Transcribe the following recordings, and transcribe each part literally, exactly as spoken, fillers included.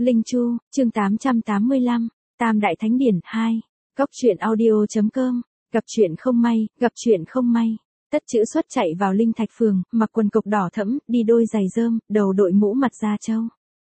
Linh Chu, chương tám trăm tám mươi lăm, Tam Đại Thánh Điển hai. Cóc truyện audio.com, gặp chuyện không may, gặp chuyện không may. Tất Chữ Xuất chạy vào Linh Thạch Phường, mặc quần cộc đỏ thẫm, đi đôi giày rơm, đầu đội mũ mặt da trâu.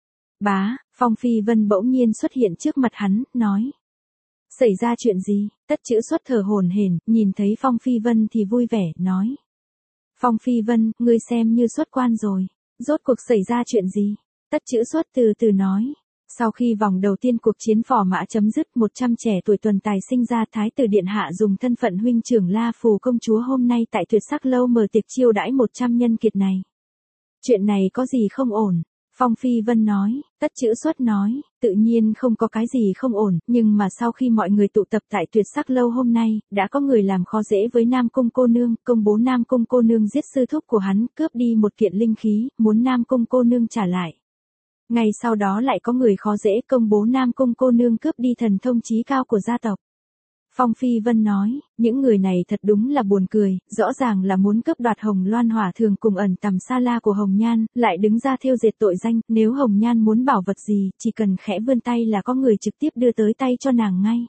Bá, Phong Phi Vân bỗng nhiên xuất hiện trước mặt hắn, nói. Xảy ra chuyện gì? Tất Chữ Xuất thở hổn hển, nhìn thấy Phong Phi Vân thì vui vẻ, nói. Phong Phi Vân, ngươi xem như xuất quan rồi. Rốt cuộc xảy ra chuyện gì? Tất Chữ Xuất từ từ nói. Sau khi vòng đầu tiên cuộc chiến phò mã chấm dứt, một trăm trẻ tuổi tuần tài sinh ra, Thái tử Điện Hạ dùng thân phận huynh trưởng La Phù công chúa hôm nay tại Tuyệt Sắc Lâu mở tiệc chiêu đãi một trăm nhân kiệt này. Chuyện này có gì không ổn? Phong Phi Vân nói. Tất Chữ Xuất nói, tự nhiên không có cái gì không ổn, nhưng mà sau khi mọi người tụ tập tại Tuyệt Sắc Lâu hôm nay, đã có người làm khó dễ với Nam Cung cô nương, công bố Nam Cung cô nương giết sư thúc của hắn, cướp đi một kiện linh khí, muốn Nam Cung cô nương trả lại. Ngay sau đó lại có người khó dễ công bố Nam Cung cô nương cướp đi thần thông chí cao của gia tộc. Phong Phi Vân nói, những người này thật đúng là buồn cười, rõ ràng là muốn cướp đoạt Hồng Loan Hỏa Thường cùng ẩn tầm sa la của Hồng Nhan, lại đứng ra thêu dệt tội danh, nếu Hồng Nhan muốn bảo vật gì, chỉ cần khẽ vươn tay là có người trực tiếp đưa tới tay cho nàng ngay.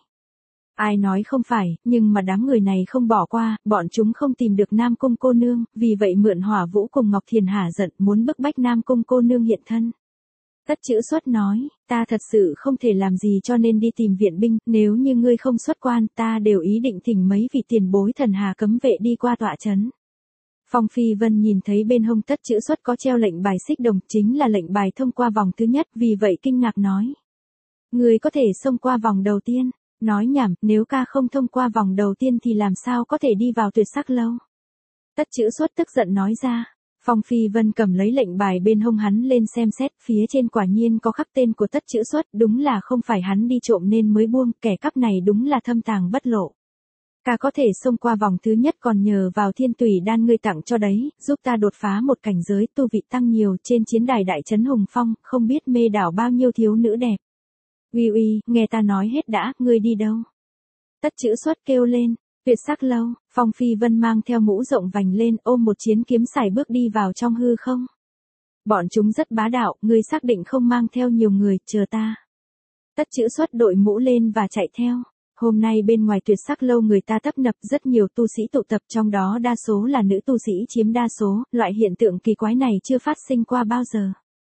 Ai nói không phải, nhưng mà đám người này không bỏ qua, bọn chúng không tìm được Nam Cung cô nương, vì vậy mượn Hỏa Vũ cùng Ngọc Thiền hả giận, muốn bức bách Nam Cung cô nương hiện thân. Tất Chữ Xuất nói, ta thật sự không thể làm gì cho nên đi tìm viện binh, nếu như ngươi không xuất quan, ta đều ý định thỉnh mấy vị tiền bối thần hà cấm vệ đi qua tọa trấn. Phong Phi Vân nhìn thấy bên hông Tất Chữ Xuất có treo lệnh bài xích đồng, chính là lệnh bài thông qua vòng thứ nhất, vì vậy kinh ngạc nói. Ngươi có thể xông qua vòng đầu tiên, nói nhảm, nếu ca không thông qua vòng đầu tiên thì làm sao có thể đi vào Tuyệt Sắc Lâu. Tất Chữ Xuất tức giận nói ra. Phong Phi Vân cầm lấy lệnh bài bên hông hắn lên xem xét, phía trên quả nhiên có khắc tên của Tất Chữ Xuất, đúng là không phải hắn đi trộm nên mới buông, kẻ cắp này đúng là thâm tàng bất lộ. Ca có thể xông qua vòng thứ nhất còn nhờ vào Thiên Tùy đan ngươi tặng cho đấy, giúp ta đột phá một cảnh giới, tu vị tăng nhiều, trên chiến đài đại trấn Hùng Phong, không biết mê đảo bao nhiêu thiếu nữ đẹp. Uy uy, nghe ta nói hết đã, ngươi đi đâu? Tất Chữ Xuất kêu lên. Tuyệt Sắc Lâu, Phong Phi Vân mang theo mũ rộng vành lên, ôm một chiến kiếm sải bước đi vào trong hư không. Bọn chúng rất bá đạo, ngươi xác định không mang theo nhiều người, chờ ta. Tất Chữ Xuất đội mũ lên và chạy theo. Hôm nay bên ngoài Tuyệt Sắc Lâu người ta tấp nập, rất nhiều tu sĩ tụ tập, trong đó đa số là nữ tu sĩ chiếm đa số, loại hiện tượng kỳ quái này chưa phát sinh qua bao giờ.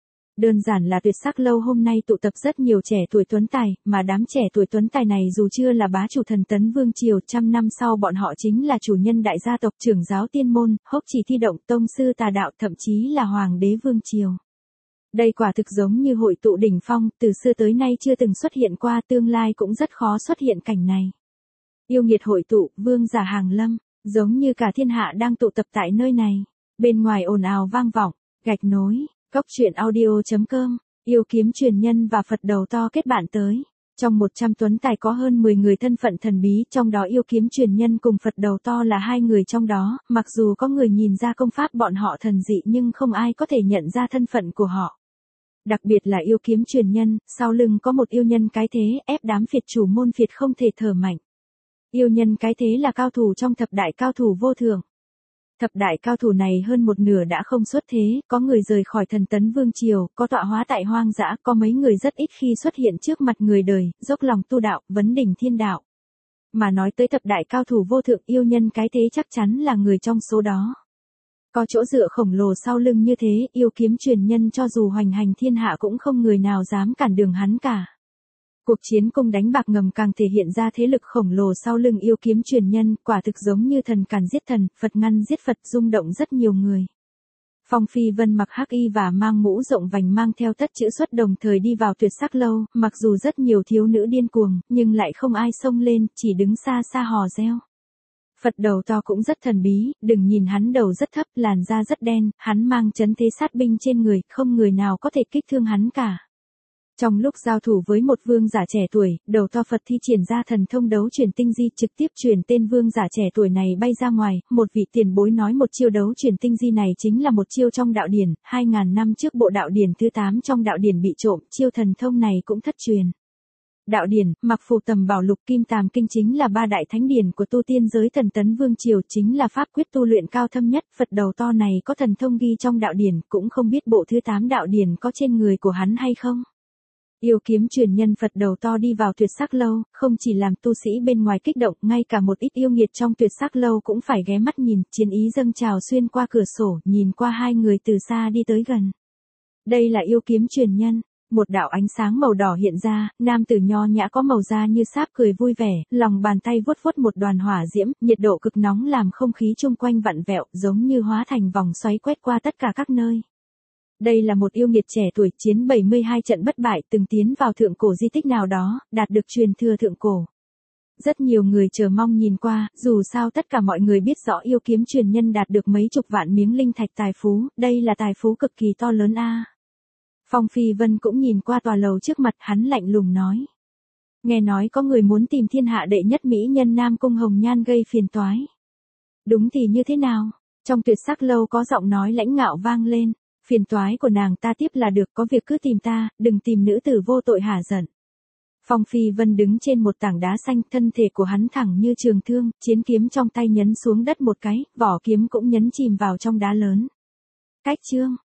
Đơn giản là Tuyệt Sắc Lâu hôm nay tụ tập rất nhiều trẻ tuổi tuấn tài, mà đám trẻ tuổi tuấn tài này dù chưa là bá chủ thần tấn vương triều, trăm năm sau bọn họ chính là chủ nhân đại gia tộc, trưởng giáo tiên môn, hốc chỉ thi động, tông sư tà đạo, thậm chí là hoàng đế vương triều. Đây quả thực giống như hội tụ đỉnh phong, từ xưa tới nay chưa từng xuất hiện qua, tương lai cũng rất khó xuất hiện cảnh này. Yêu nghiệt hội tụ, vương giả hàng lâm, giống như cả thiên hạ đang tụ tập tại nơi này. Bên ngoài ồn ào vang vọng, gạch nối. Cóc truyện audio.com, yêu kiếm truyền nhân và Phật đầu to kết bạn tới. Trong một trăm tuấn tài có hơn mười người thân phận thần bí, trong đó yêu kiếm truyền nhân cùng Phật đầu to là hai người trong đó, mặc dù có người nhìn ra công pháp bọn họ thần dị nhưng không ai có thể nhận ra thân phận của họ. Đặc biệt là yêu kiếm truyền nhân, sau lưng có một yêu nhân cái thế, ép đám phiệt chủ môn phiệt không thể thở mạnh. Yêu nhân cái thế là cao thủ trong thập đại cao thủ vô thượng. Thập đại cao thủ này hơn một nửa đã không xuất thế, có người rời khỏi thần tấn vương triều, có tọa hóa tại hoang dã, có mấy người rất ít khi xuất hiện trước mặt người đời, dốc lòng tu đạo, vấn đỉnh thiên đạo. Mà nói tới thập đại cao thủ vô thượng, yêu nhân cái thế chắc chắn là người trong số đó. Có chỗ dựa khổng lồ sau lưng như thế, yêu kiếm truyền nhân cho dù hoành hành thiên hạ cũng không người nào dám cản đường hắn cả. Cuộc chiến cung đánh bạc ngầm càng thể hiện ra thế lực khổng lồ sau lưng yêu kiếm truyền nhân, quả thực giống như thần càn giết thần, Phật ngăn giết Phật, rung động rất nhiều người. Phong Phi Vân mặc hắc y và mang mũ rộng vành mang theo Tất Chữ Xuất đồng thời đi vào Tuyệt Sắc Lâu, mặc dù rất nhiều thiếu nữ điên cuồng, nhưng lại không ai xông lên, chỉ đứng xa xa hò reo. Phật đầu to cũng rất thần bí, đừng nhìn hắn đầu rất thấp, làn da rất đen, hắn mang chấn thế sát binh trên người, không người nào có thể kích thương hắn cả. Trong lúc giao thủ với một vương giả trẻ tuổi, đầu to Phật thi triển ra thần thông đấu chuyển tinh di, trực tiếp chuyển tên vương giả trẻ tuổi này bay ra ngoài, một vị tiền bối nói một chiêu đấu chuyển tinh di này chính là một chiêu trong đạo điển, hai ngàn năm trước bộ đạo điển thứ tám trong đạo điển bị trộm, chiêu thần thông này cũng thất truyền. Đạo điển, mặc phù tầm bảo lục kim tàm kinh chính là ba đại thánh điển của tu tiên giới thần tấn vương triều, chính là pháp quyết tu luyện cao thâm nhất, Phật đầu to này có thần thông ghi trong đạo điển, cũng không biết bộ thứ tám đạo điển có trên người của hắn hay không. Yêu kiếm truyền nhân Phật đầu to đi vào tuyệt sắc lâu, không chỉ làm tu sĩ bên ngoài kích động, ngay cả một ít yêu nghiệt trong tuyệt sắc lâu cũng phải ghé mắt nhìn, chiến ý dâng trào xuyên qua cửa sổ, nhìn qua hai người từ xa đi tới gần. Đây là yêu kiếm truyền nhân. Một đạo ánh sáng màu đỏ hiện ra, nam tử nho nhã có màu da như sáp cười vui vẻ, lòng bàn tay vuốt vuốt một đoàn hỏa diễm, nhiệt độ cực nóng làm không khí chung quanh vặn vẹo, giống như hóa thành vòng xoáy quét qua tất cả các nơi. Đây là một yêu nghiệt trẻ tuổi, chiến bảy mươi hai trận bất bại, từng tiến vào thượng cổ di tích nào đó, đạt được truyền thừa thượng cổ. Rất nhiều người chờ mong nhìn qua, dù sao tất cả mọi người biết rõ yêu kiếm truyền nhân đạt được mấy chục vạn miếng linh thạch tài phú, đây là tài phú cực kỳ to lớn a. Phong Phi Vân cũng nhìn qua tòa lầu trước mặt, hắn lạnh lùng nói. Nghe nói có người muốn tìm thiên hạ đệ nhất mỹ nhân Nam Cung Hồng Nhan gây phiền toái. Đúng thì như thế nào? Trong tuyệt sắc lâu có giọng nói lãnh ngạo vang lên. Phiền toái của nàng ta tiếp là được, có việc cứ tìm ta, đừng tìm nữ tử vô tội hả giận. Phong Phi Vân đứng trên một tảng đá xanh, thân thể của hắn thẳng như trường thương, chiến kiếm trong tay nhấn xuống đất một cái, vỏ kiếm cũng nhấn chìm vào trong đá lớn. Cách chương